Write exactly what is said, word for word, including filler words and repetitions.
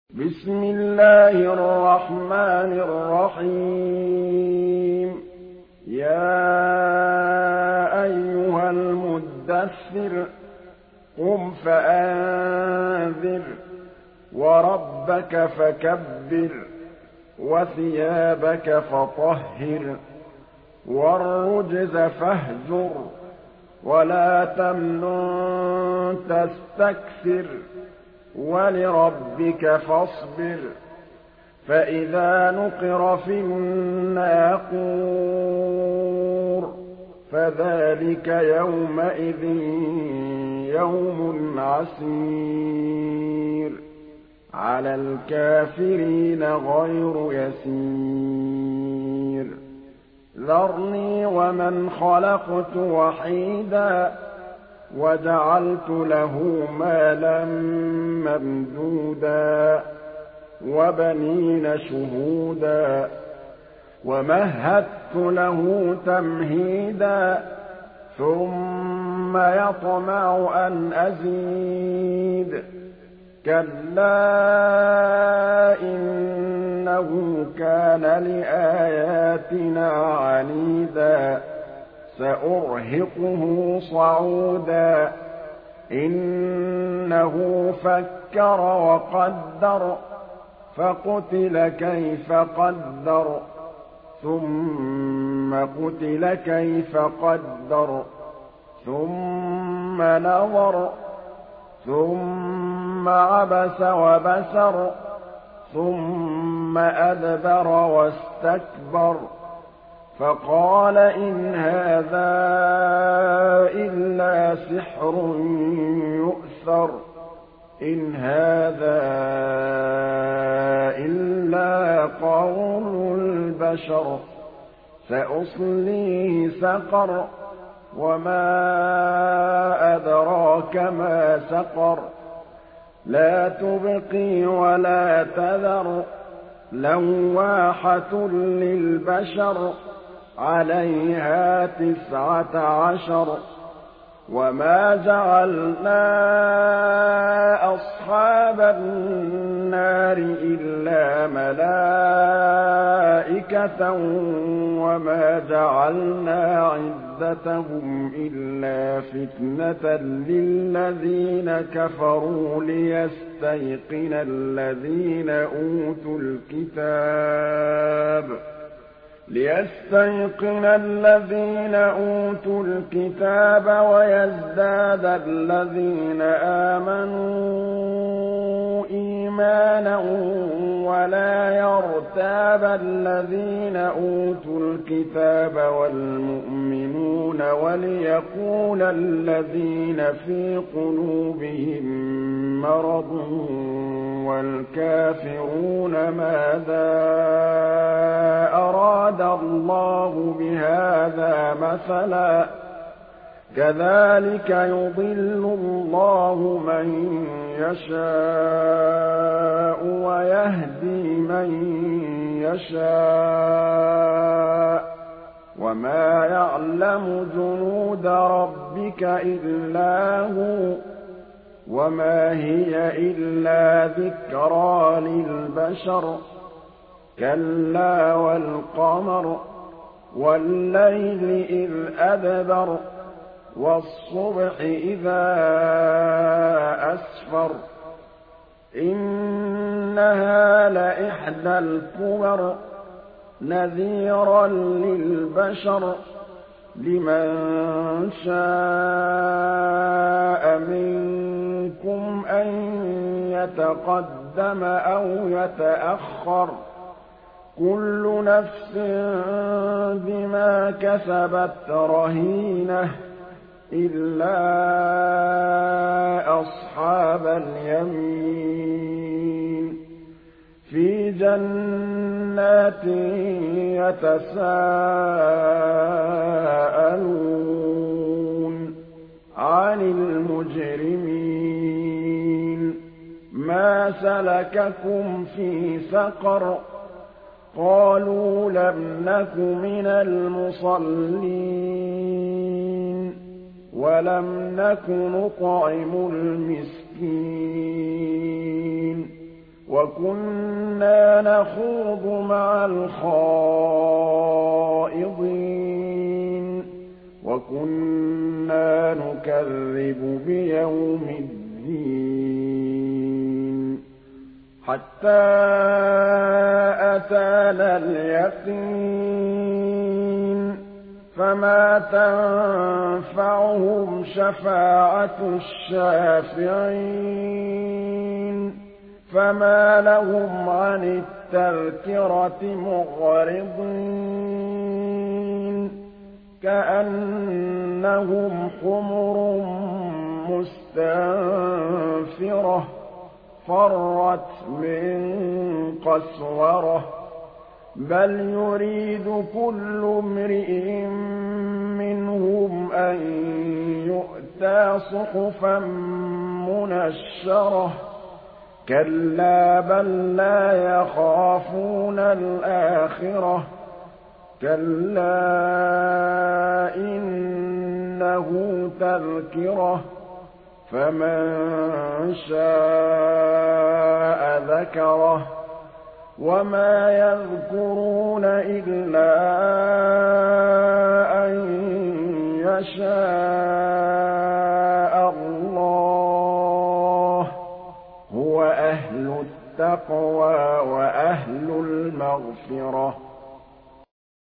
بسم الله الرحمن الرحيم يا أيها المدثر قم فأنذر وربك فكبر وثيابك فطهر والرجز فاهجر ولا تمنن تستكثر ولربك فاصبر فإذا نقر في الناقور فذلك يومئذ يوم عسير على الكافرين غير يسير ذرني ومن خلقت وحيدا وجعلت له مالا ممدودا وبنين شهودا ومهدت له تمهيدا ثم يطمع أن أزيد كلا إنه كان لآياتنا عنيدا سأرهقه صعودا إنه فكر وقدر فقتل كيف قدر ثم قتل كيف قدر ثم نظر ثم عبس وبسر ثم أدبر واستكبر فقال إن هذا إلا سحر يؤثر إن هذا إلا قول البشر سأصليه سقر وما أدراك ما سقر لا تبقي ولا تذر لواحة للبشر عليها تسعة عشر وما جعلنا أصحاب النار إلا ملائكة وما جعلنا عدتهم إلا فتنة للذين كفروا ليستيقن الذين أوتوا الكتاب ليستيقن الذين أوتوا الكتاب ويزداد الذين آمنوا إيمانا ولا يرتاب الذين أوتوا الكتاب والمؤمنون وليقول الذين في قلوبهم مرض والكافرون ماذا أراد الله بهذا مثلا كذلك يضل الله من يشاء ويهدي من يشاء وما يعلم جنود ربك إلا هو وما هي إلا ذكرى للبشر كلا والقمر والليل إذ أدبر والصبح إذا أسفر إنها لإحدى الكبر نذيرا للبشر لمن شاء منكم أن يتقدم أو يتأخر كل نفس بما كسبت رهينة إلا أصحاب اليمين في جنات يتساءلون عن المجرمين ما سلككم في سقر قالوا لم نك من المصلين ولم نك نطعم المسكين وَكُنَّا نَخُوضُ مَعَ الْخَائِضِينَ وَكُنَّا نُكَذِّبُ بِيَوْمِ الدِّينِ حَتَّىٰ أَتَانَا الْيَقِينُ فَمَا تَنفَعُهُمْ شَفَاعَةُ الشَّافِعِينَ فَمَا لَهُمْ عَنِ التَّذْكِرَةِ مُعْرِضِينَ كَأَنَّهُمْ حُمُرٌ مُّسْتَنفِرَةٌ فَرَّتْ مِن قَسْوَرَةٍ بَلْ يُرِيدُ كُلُّ امْرِئٍ مِّنْهُمْ أَن يُؤْتَىٰ صُحُفًا مُّنَشَّرَةً كَلَّا بَل لَّا يَخَافُونَ الْآخِرَةَ كَلَّا إِنَّهُ تَذْكِرَةٌ فَمَن شَاءَ ذَكَرَهُ وَمَا يَذْكُرُونَ إِلَّا أَن يَشَاءَ